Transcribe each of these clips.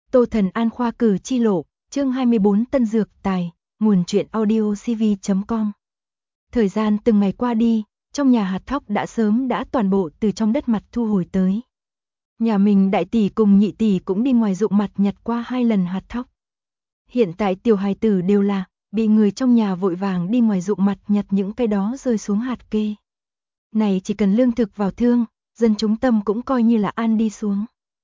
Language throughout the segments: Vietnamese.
Tô Thần An khoa cử chi lộ, chương 24 Tân Dược Tài, nguồn truyện audio cv.com. Thời gian từng ngày qua đi, trong nhà hạt thóc đã sớm toàn bộ từ trong đất mặt thu hồi tới. Nhà mình đại tỷ cùng nhị tỷ cũng đi ngoài ruộng mặt nhặt qua 2 lần hạt thóc. Hiện tại tiểu hài tử đều là bị người trong nhà vội vàng đi ngoài ruộng mặt nhặt những cái đó rơi xuống hạt kê. Này chỉ cần lương thực vào thương, dân chúng tâm cũng coi như là an đi xuống.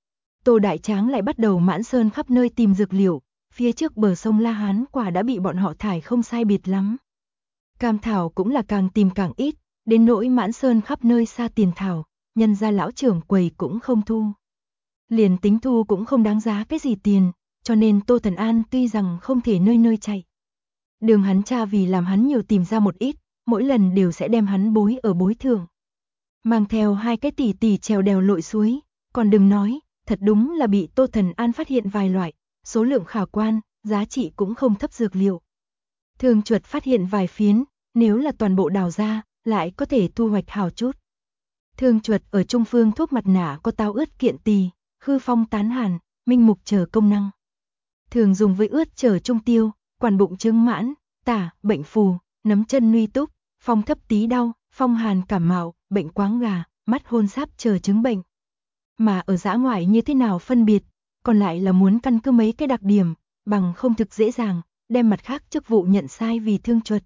Tô Đại Tráng lại bắt đầu mãn sơn khắp nơi tìm dược liệu, phía trước bờ sông La Hán quả đã bị bọn họ thải không sai biệt lắm. Cam thảo cũng là càng tìm càng ít, đến nỗi mãn sơn khắp nơi xa tiền thảo, nhân gia lão trưởng quầy cũng không thu. Liền tính thu cũng không đáng giá cái gì tiền, cho nên Tô Thần An tuy rằng không thể nơi nơi chạy. Đường hắn cha vì làm hắn nhiều tìm ra một ít, mỗi lần đều sẽ đem hắn bối ở bối thưởng. Mang theo 2 cái tỷ tỷ trèo đèo lội suối, còn đừng nói, thật đúng là bị Tô Thần An phát hiện vài loại, số lượng khả quan, giá trị cũng không thấp dược liệu. Thường chuột phát hiện vài phiến, nếu là toàn bộ đào ra, lại có thể thu hoạch hào chút. Thường chuột ở trung phương thuốc mặt nạ có táo ướt kiện tỳ, khư phong tán hàn, minh mục chờ công năng. Thường dùng với ướt chờ trung tiêu, quản bụng chứng mãn, tả, bệnh phù, nấm chân nuy túc, phong thấp tí đau, phong hàn cảm mạo, bệnh quáng gà, mắt hôn sáp chờ chứng bệnh. Mà ở dã ngoại như thế nào phân biệt, còn lại là muốn căn cứ mấy cái đặc điểm, bằng không thực dễ dàng, đem mặt khác chức vụ nhận sai vì thương chuột.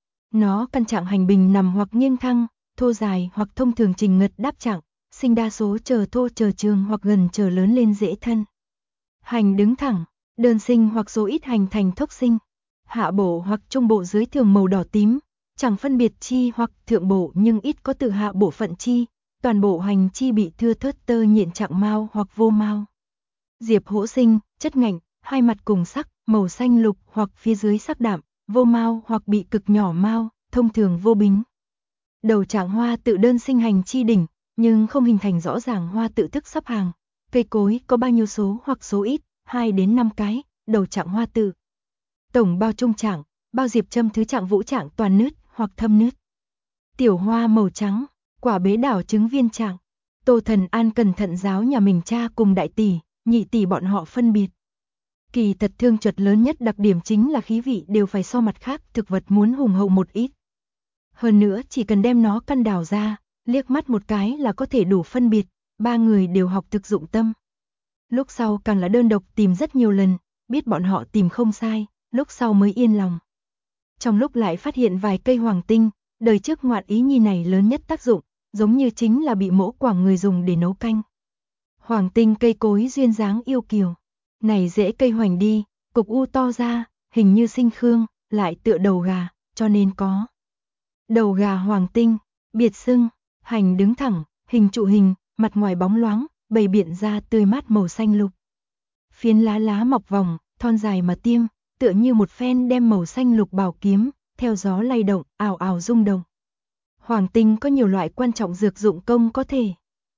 Nó căn trạng hành bình nằm hoặc nghiêng thăng, thô dài hoặc thông thường trình ngật đáp trạng, sinh đa số chờ thô chờ trường hoặc gần chờ lớn lên dễ thân. Hành đứng thẳng, đơn sinh hoặc số ít hành thành thốc sinh, hạ bộ hoặc trung bộ dưới thường màu đỏ tím, chẳng phân biệt chi hoặc thượng bộ nhưng ít có từ hạ bộ phận chi. Toàn bộ hành chi bị thưa thớt tơ nhện trạng mao hoặc vô mao. Diệp hỗ sinh, chất ngạnh, 2 mặt cùng sắc, màu xanh lục hoặc phía dưới sắc đạm, vô mao hoặc bị cực nhỏ mao, thông thường vô bính. Đầu trạng hoa tự đơn sinh hành chi đỉnh, nhưng không hình thành rõ ràng hoa tự thức sắp hàng. Cây cối có bao nhiêu số hoặc số ít, 2 đến 5 cái, đầu trạng hoa tự. Tổng bao trung trạng, bao diệp châm thứ trạng vũ trạng toàn nứt hoặc thâm nứt. Tiểu hoa màu trắng. Quả bế đảo trứng viên trạng. Tô Thần An cẩn thận giáo nhà mình cha cùng đại tỷ, nhị tỷ bọn họ phân biệt. Kỳ thật thương chuột lớn nhất đặc điểm chính là khí vị đều phải so mặt khác thực vật muốn hùng hậu một ít. Hơn nữa chỉ cần đem nó căn đào ra, liếc mắt một cái là có thể đủ phân biệt, 3 người đều học thực dụng tâm. Lúc sau càng là đơn độc tìm rất nhiều lần, biết bọn họ tìm không sai, lúc sau mới yên lòng. Trong lúc lại phát hiện vài cây hoàng tinh, đời trước ngoạn ý nhi này lớn nhất tác dụng, giống như chính là bị mỗ quảng người dùng để nấu canh. Hoàng tinh cây cối duyên dáng yêu kiều, này dễ cây hoành đi, cục u to ra, hình như sinh khương, lại tựa đầu gà, cho nên có. Đầu gà hoàng tinh, biệt xưng, hành đứng thẳng, hình trụ hình, mặt ngoài bóng loáng, bày biện ra tươi mát màu xanh lục. Phiến lá mọc vòng, thon dài mà tiêm, tựa như một phen đem màu xanh lục bảo kiếm, theo gió lay động, ào ào rung động. Hoàng tinh có nhiều loại quan trọng dược dụng công có thể.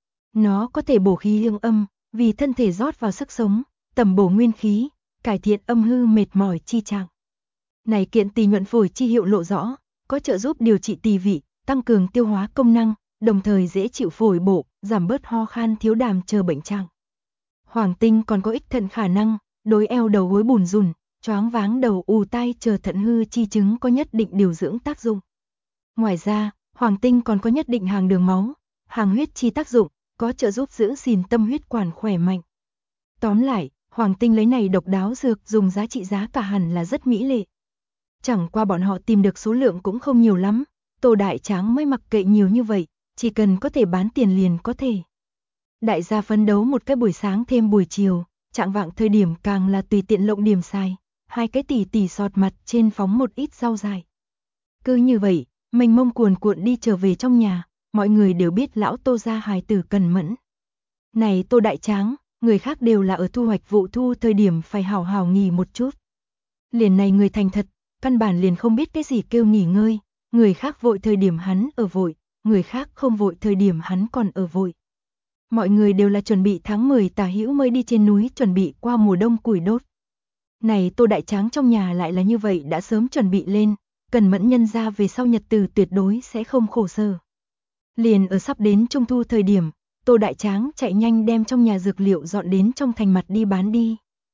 Nó có thể bổ khí hương âm, vì thân thể rót vào sức sống, tầm bổ nguyên khí, cải thiện âm hư mệt mỏi chi trạng. Này kiện tỳ nhuận phổi chi hiệu lộ rõ, có trợ giúp điều trị tỳ vị, tăng cường tiêu hóa công năng, đồng thời dễ chịu phổi bổ, giảm bớt ho khan thiếu đàm chờ bệnh trạng. Hoàng tinh còn có ích thận khả năng, đối eo đầu gối bùn rùn, choáng váng đầu ù tai chờ thận hư chi chứng có nhất định điều dưỡng tác dụng. Ngoài ra, hoàng tinh còn có nhất định hàng đường máu, hàng huyết chi tác dụng, có trợ giúp giữ gìn tâm huyết quản khỏe mạnh. Tóm lại, hoàng tinh lấy này độc đáo dược dùng giá trị giá cả hẳn là rất mỹ lệ. Chẳng qua bọn họ tìm được số lượng cũng không nhiều lắm, Tô Đại Tráng mới mặc kệ nhiều như vậy, chỉ cần có thể bán tiền liền có thể. Đại gia phấn đấu một cái buổi sáng thêm buổi chiều, trạng vạng thời điểm càng là tùy tiện lộng điểm xài, 2 cái tỷ sọt mặt trên phóng một ít rau dại. Cứ như vậy, mênh mông cuồn cuộn đi trở về trong nhà, mọi người đều biết lão Tô gia hài tử cần mẫn. Này Tô Đại Tráng, người khác đều là ở thu hoạch vụ thu thời điểm phải hào hào nghỉ một chút. Liền này người thành thật, căn bản liền không biết cái gì kêu nghỉ ngơi, người khác vội thời điểm hắn ở vội, người khác không vội thời điểm hắn còn ở vội. Mọi người đều là chuẩn bị tháng 10 tả hữu mới đi trên núi chuẩn bị qua mùa đông củi đốt. Này Tô Đại Tráng trong nhà lại là như vậy đã sớm chuẩn bị lên, cần mẫn nhân ra về sau nhật từ tuyệt đối sẽ không khổ sở. Liền ở sắp đến trung thu thời điểm, Tô Đại Tráng chạy nhanh đem trong nhà dược liệu dọn đến trong thành mặt đi bán đi.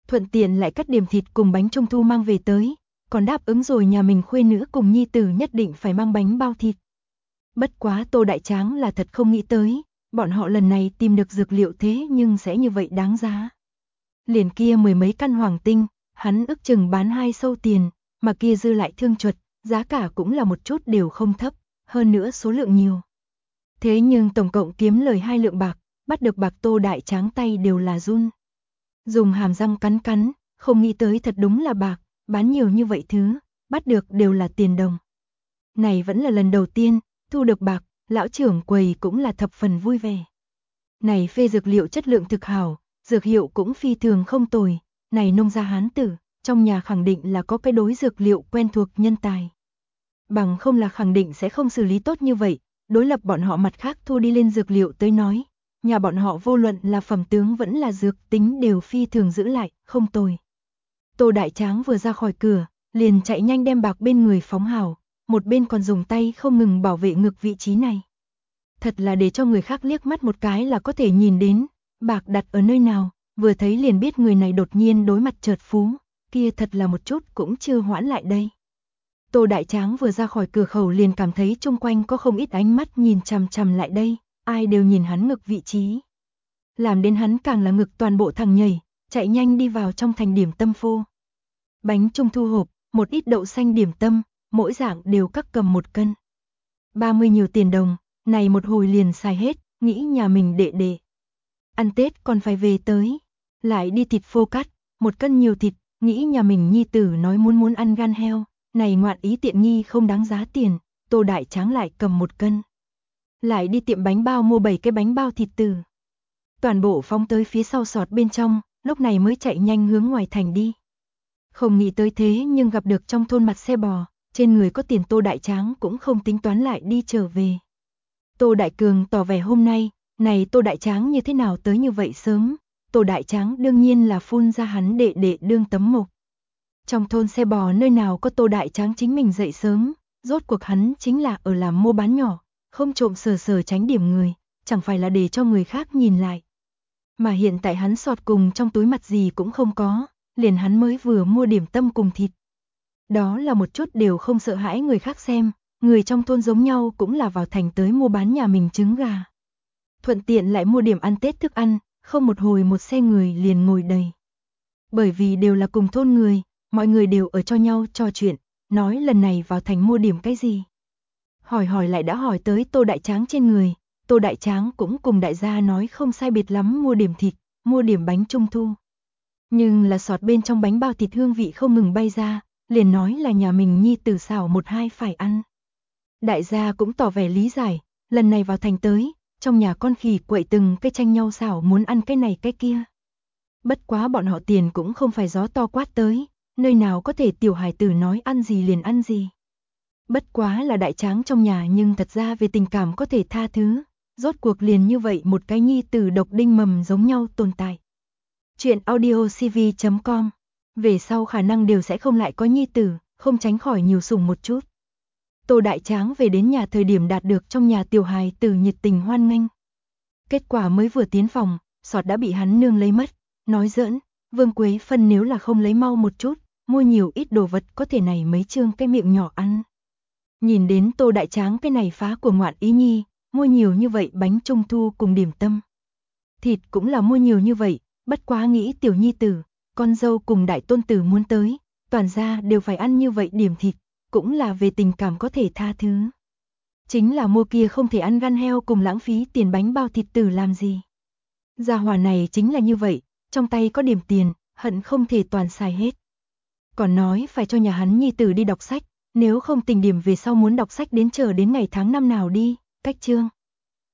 thuận tiện lại cắt điểm thịt cùng bánh trung thu mang về tới, còn đáp ứng rồi nhà mình khuê nữ cùng nhi tử nhất định phải mang bánh bao thịt. Bất quá Tô Đại Tráng là thật không nghĩ tới, bọn họ lần này tìm được dược liệu thế nhưng sẽ như vậy đáng giá. Liền kia 10 mấy căn hoàng tinh, hắn ước chừng bán 2 sâu tiền, mà kia dư lại thương chuột, giá cả cũng là một chút đều không thấp, hơn nữa số lượng nhiều. Thế nhưng tổng cộng kiếm lời 2 lượng bạc, bắt được bạc Tô Đại Tráng tay đều là run. Dùng hàm răng cắn cắn, không nghĩ tới thật đúng là bạc, bán nhiều như vậy thứ, bắt được đều là tiền đồng. Này vẫn là lần đầu tiên, thu được bạc, lão trưởng quầy cũng là thập phần vui vẻ. Này phê dược liệu chất lượng thực hảo, dược hiệu cũng phi thường không tồi, này nông gia hán tử, trong nhà khẳng định là có cái đối dược liệu quen thuộc nhân tài. Bằng không là khẳng định sẽ không xử lý tốt như vậy, đối lập bọn họ mặt khác thu đi lên dược liệu tới nói, nhà bọn họ vô luận là phẩm tướng vẫn là dược tính đều phi thường giữ lại, không tồi. Tô Đại Tráng vừa ra khỏi cửa, liền chạy nhanh đem bạc bên người phóng hào, một bên còn dùng tay không ngừng bảo vệ ngực vị trí này. Thật là để cho người khác liếc mắt một cái là có thể nhìn đến, bạc đặt ở nơi nào, vừa thấy liền biết người này đột nhiên đối mặt chợt phú, kia thật là một chút cũng chưa hoãn lại đây. Tô Đại Tráng vừa ra khỏi cửa khẩu liền cảm thấy chung quanh có không ít ánh mắt nhìn chằm chằm lại đây, ai đều nhìn hắn ngực vị trí. Làm đến hắn càng là ngực toàn bộ thằng nhảy, chạy nhanh đi vào trong thành điểm tâm phô. Bánh trung thu hộp, một ít đậu xanh điểm tâm, mỗi dạng đều các cầm 1 cân. 30 nhiều tiền đồng, này một hồi liền xài hết, nghĩ nhà mình đệ đệ. Ăn Tết còn phải về tới, lại đi thịt phô cắt, 1 cân nhiều thịt, nghĩ nhà mình nhi tử nói muốn ăn gan heo, này ngoạn ý tiện nghi không đáng giá tiền, Tô Đại Tráng lại cầm 1 cân. Lại đi tiệm bánh bao mua 7 cái bánh bao thịt từ. Toàn bộ phóng tới phía sau sọt bên trong, lúc này mới chạy nhanh hướng ngoài thành đi. Không nghĩ tới thế nhưng gặp được trong thôn mặt xe bò, trên người có tiền Tô Đại Tráng cũng không tính toán lại đi trở về. Tô Đại Cường tỏ vẻ hôm nay, này Tô Đại Tráng như thế nào tới như vậy sớm, Tô Đại Tráng đương nhiên là phun ra hắn đệ đệ đương tấm mộc. Trong thôn xe bò nơi nào có Tô Đại Tráng chính mình dậy sớm, rốt cuộc hắn chính là ở làm mua bán nhỏ, không trộm sờ tránh điểm người, chẳng phải là để cho người khác nhìn lại. Mà hiện tại hắn sọt cùng trong túi mặt gì cũng không có, liền hắn mới vừa mua điểm tâm cùng thịt. Đó là một chút đều không sợ hãi người khác xem, người trong thôn giống nhau cũng là vào thành tới mua bán nhà mình trứng gà. Thuận tiện lại mua điểm ăn Tết thức ăn, không một hồi một xe người liền ngồi đầy. Bởi vì đều là cùng thôn người, mọi người đều ở cho nhau trò chuyện, nói lần này vào thành mua điểm cái gì. Hỏi lại đã hỏi tới Tô Đại Tráng trên người, Tô Đại Tráng cũng cùng đại gia nói không sai biệt lắm mua điểm thịt, mua điểm bánh trung thu. Nhưng là sọt bên trong bánh bao thịt hương vị không ngừng bay ra, liền nói là nhà mình nhi tử xảo 1-2 phải ăn. Đại gia cũng tỏ vẻ lý giải, lần này vào thành tới, trong nhà con khỉ quậy từng cái tranh nhau xảo muốn ăn cái này cái kia. Bất quá bọn họ tiền cũng không phải gió to quát tới, nơi nào có thể tiểu hài tử nói ăn gì liền ăn gì. Bất quá là Đại Tráng trong nhà nhưng thật ra về tình cảm có thể tha thứ, rốt cuộc liền như vậy một cái nhi tử độc đinh mầm giống nhau tồn tại. Chuyện audiocv.com, về sau khả năng đều sẽ không lại có nhi tử, không tránh khỏi nhiều sủng một chút. Tô Đại Tráng về đến nhà thời điểm đạt được trong nhà tiểu hài tử nhiệt tình hoan nghênh. Kết quả mới vừa tiến phòng, sọt đã bị hắn nương lấy mất, nói giỡn, Vương Quế Phân nếu là không lấy mau một chút, mua nhiều ít đồ vật có thể này mấy trương cái miệng nhỏ ăn. Nhìn đến Tô Đại Tráng cái này phá của ngoạn ý nhi, mua nhiều như vậy bánh trung thu cùng điểm tâm. Thịt cũng là mua nhiều như vậy, bất quá nghĩ tiểu nhi tử, con dâu cùng đại tôn tử muốn tới, toàn gia đều phải ăn như vậy điểm thịt, cũng là về tình cảm có thể tha thứ. Chính là mua kia không thể ăn gan heo cùng lãng phí tiền bánh bao thịt tử làm gì. Gia hỏa này chính là như vậy, trong tay có điểm tiền, hận không thể toàn xài hết. Còn nói phải cho nhà hắn nhi tử đi đọc sách, nếu không tình điểm về sau muốn đọc sách đến chờ đến ngày tháng năm nào đi, cách chương.